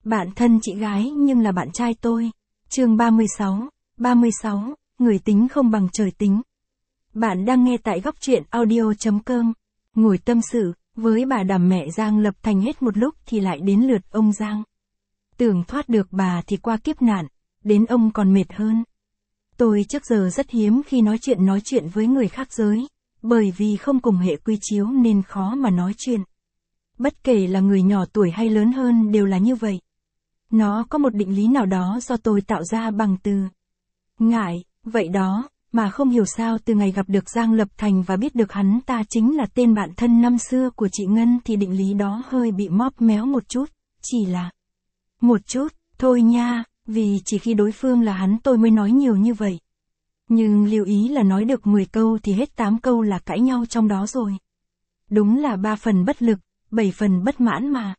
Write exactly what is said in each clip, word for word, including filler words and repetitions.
Bạn thân chị gái nhưng là bạn trai tôi. Chương ba mươi sáu, ba mươi sáu, người tính không bằng trời tính. Bạn đang nghe tại góc truyện audio chấm com. Ngồi tâm sự, với bà đàm mẹ Giang Lập Thành hết một lúc thì lại đến lượt ông Giang. Tưởng thoát được bà thì qua kiếp nạn, đến ông còn mệt hơn. Tôi trước giờ rất hiếm khi nói chuyện nói chuyện với người khác giới, bởi vì không cùng hệ quy chiếu nên khó mà nói chuyện. Bất kể là người nhỏ tuổi hay lớn hơn đều là như vậy. Nó có một định lý nào đó do tôi tạo ra bằng từ ngại, vậy đó, mà không hiểu sao từ ngày gặp được Giang Lập Thành và biết được hắn ta chính là tên bạn thân năm xưa của chị Ngân thì định lý đó hơi bị móp méo một chút, chỉ là một chút, thôi nha, vì chỉ khi đối phương là hắn tôi mới nói nhiều như vậy. Nhưng lưu ý là nói được mười câu thì hết tám câu là cãi nhau trong đó rồi. Đúng là ba phần bất lực, bảy phần bất mãn mà.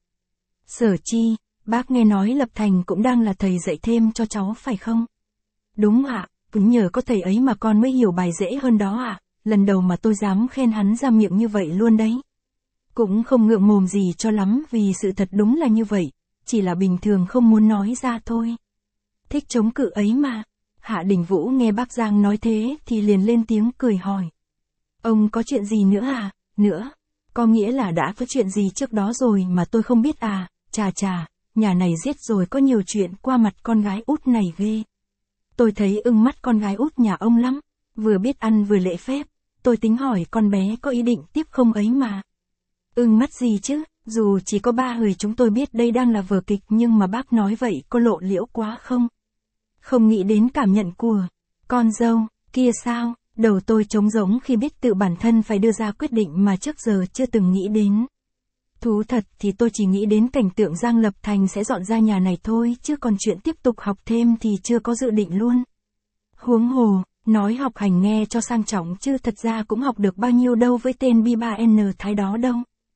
Sở Chi, bác nghe nói Lập Thành cũng đang là thầy dạy thêm cho cháu phải không? Đúng ạ, cũng nhờ có thầy ấy mà con mới hiểu bài dễ hơn đó ạ, lần đầu mà tôi dám khen hắn ra miệng như vậy luôn đấy. Cũng không ngượng mồm gì cho lắm vì sự thật đúng là như vậy, chỉ là bình thường không muốn nói ra thôi. Thích chống cự ấy mà. Hạ Đình Vũ nghe bác Giang nói thế thì liền lên tiếng cười hỏi. Ông có chuyện gì nữa à? Nữa? Có nghĩa là đã có chuyện gì trước đó rồi mà tôi không biết à? Chà chà, nhà này giết rồi có nhiều chuyện qua mặt con gái út này ghê. Tôi thấy ưng mắt con gái út nhà ông lắm, vừa biết ăn vừa lễ phép, tôi tính hỏi con bé có ý định tiếp không ấy mà. Ưng mắt gì chứ, dù chỉ có ba người chúng tôi biết đây đang là vở kịch nhưng mà bác nói vậy có lộ liễu quá không? Không nghĩ đến cảm nhận của con dâu, kia sao, đầu tôi trống rỗng khi biết tự bản thân phải đưa ra quyết định mà trước giờ chưa từng nghĩ đến. Thú thật thì tôi chỉ nghĩ đến cảnh tượng Giang Lập Thành sẽ dọn ra nhà này thôi chứ còn chuyện tiếp tục học thêm thì chưa có dự định luôn. Huống hồ, nói học hành nghe cho sang trọng chứ thật ra cũng học được bao nhiêu đâu với tên B ba N Thái đó đâu.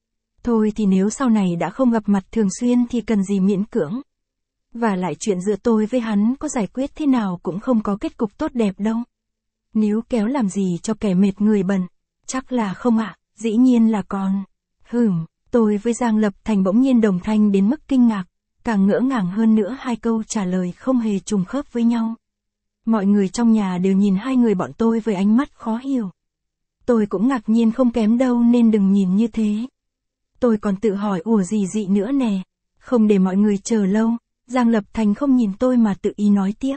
Thôi thì nếu sau này đã không gặp mặt thường xuyên thì cần gì miễn cưỡng. Và lại chuyện giữa tôi với hắn có giải quyết thế nào cũng không có kết cục tốt đẹp đâu. Níu kéo làm gì cho kẻ mệt người bần. Chắc là không ạ, dĩ nhiên là còn. Hừm, tôi với Giang Lập Thành bỗng nhiên đồng thanh đến mức kinh ngạc, càng ngỡ ngàng hơn nữa hai câu trả lời không hề trùng khớp với nhau. Mọi người trong nhà đều nhìn hai người bọn tôi với ánh mắt khó hiểu. Tôi cũng ngạc nhiên không kém đâu nên đừng nhìn như thế. Tôi còn tự hỏi ủa gì dị nữa nè, không để mọi người chờ lâu. Giang Lập Thành không nhìn tôi mà tự ý nói tiếp.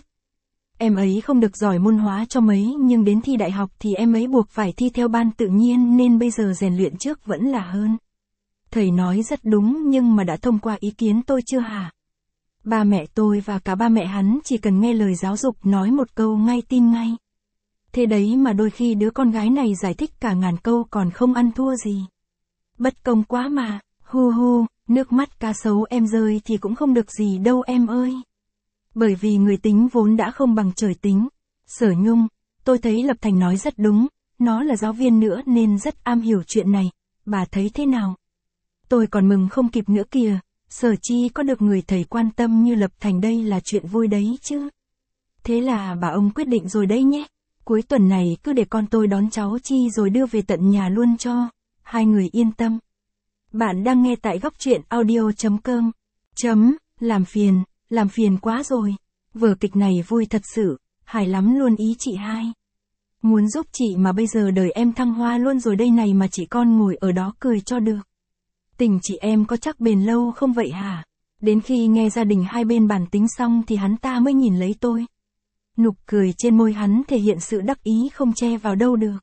Em ấy không được giỏi môn hóa cho mấy nhưng đến thi đại học thì em ấy buộc phải thi theo ban tự nhiên nên bây giờ rèn luyện trước vẫn là hơn. Thầy nói rất đúng nhưng mà đã thông qua ý kiến tôi chưa hả? Ba mẹ tôi và cả ba mẹ hắn chỉ cần nghe lời giáo dục nói một câu ngay tin ngay. Thế đấy mà đôi khi đứa con gái này giải thích cả ngàn câu còn không ăn thua gì. Bất công quá mà, hu hu. Nước mắt cá sấu em rơi thì cũng không được gì đâu em ơi. Bởi vì người tính vốn đã không bằng trời tính. Sở Nhung, tôi thấy Lập Thành nói rất đúng, nó là giáo viên nữa nên rất am hiểu chuyện này, bà thấy thế nào? Tôi còn mừng không kịp nữa kìa, Sở Chi có được người thầy quan tâm như Lập Thành đây là chuyện vui đấy chứ. Thế là bà ông quyết định rồi đấy nhé, cuối tuần này cứ để con tôi đón cháu Chi rồi đưa về tận nhà luôn cho, hai người yên tâm. Bạn đang nghe tại góc truyện audio chấm com. Chấm, làm phiền, làm phiền quá rồi. Vở kịch này vui thật sự, hài lắm luôn ý chị hai. Muốn giúp chị mà bây giờ đời em thăng hoa luôn rồi đây này mà chị con ngồi ở đó cười cho được. Tình chị em có chắc bền lâu không vậy hả? Đến khi nghe gia đình hai bên bàn tính xong thì hắn ta mới nhìn lấy tôi. Nụ cười trên môi hắn thể hiện sự đắc ý không che vào đâu được.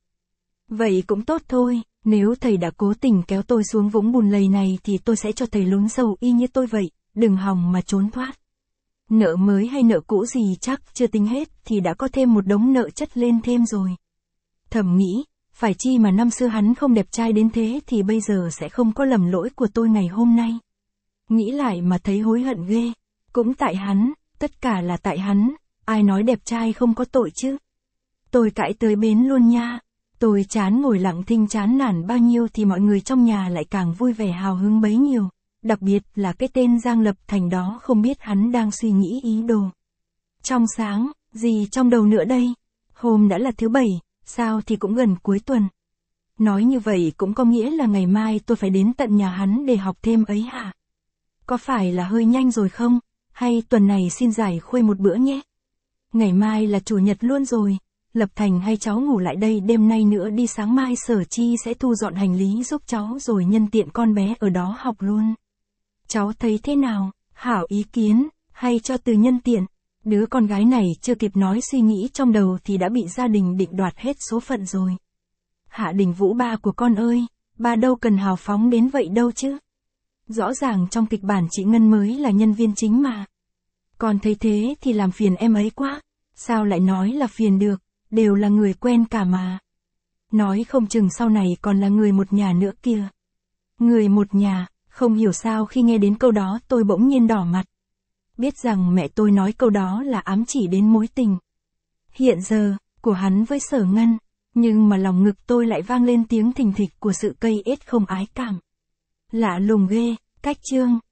Vậy cũng tốt thôi. Nếu thầy đã cố tình kéo tôi xuống vũng bùn lầy này thì tôi sẽ cho thầy lún sâu y như tôi vậy, đừng hòng mà trốn thoát. Nợ mới hay nợ cũ gì chắc chưa tính hết thì đã có thêm một đống nợ chất lên thêm rồi. Thầm nghĩ, phải chi mà năm xưa hắn không đẹp trai đến thế thì bây giờ sẽ không có lầm lỗi của tôi ngày hôm nay. Nghĩ lại mà thấy hối hận ghê, cũng tại hắn, tất cả là tại hắn, ai nói đẹp trai không có tội chứ. Tôi cãi tới bến luôn nha. Tôi chán ngồi lặng thinh chán nản bao nhiêu thì mọi người trong nhà lại càng vui vẻ hào hứng bấy nhiêu, đặc biệt là cái tên Giang Lập Thành đó không biết hắn đang suy nghĩ ý đồ. Trong sáng, gì trong đầu nữa đây? Hôm đã là thứ bảy, sao thì cũng gần cuối tuần. Nói như vậy cũng có nghĩa là ngày mai tôi phải đến tận nhà hắn để học thêm ấy hả? có phải là hơi nhanh rồi không? Hay tuần này xin giải khuây một bữa nhé. Ngày mai là chủ nhật luôn rồi. Lập Thành hay cháu ngủ lại đây đêm nay nữa đi, sáng mai Sở Chi sẽ thu dọn hành lý giúp cháu rồi nhân tiện con bé ở đó học luôn. Cháu thấy thế nào? Hảo ý kiến, hay cho từ nhân tiện. Đứa con gái này chưa kịp nói suy nghĩ trong đầu thì đã bị gia đình định đoạt hết số phận rồi. Hạ Đình Vũ ba của con ơi, ba đâu cần hào phóng đến vậy đâu chứ. Rõ ràng trong kịch bản chị Ngân mới là nhân viên chính mà. Con thấy thế thì làm phiền em ấy quá. Sao lại nói là phiền được, đều là người quen cả mà. Nói không chừng sau này còn là người một nhà nữa kìa. Người một nhà, không hiểu sao khi nghe đến câu đó tôi bỗng nhiên đỏ mặt. Biết rằng mẹ tôi nói câu đó là ám chỉ đến mối tình hiện giờ của hắn với Sở Ngân, nhưng mà lòng ngực tôi lại vang lên tiếng thình thịch của sự cây ết không ái cảm. Lạ lùng ghê, cách chương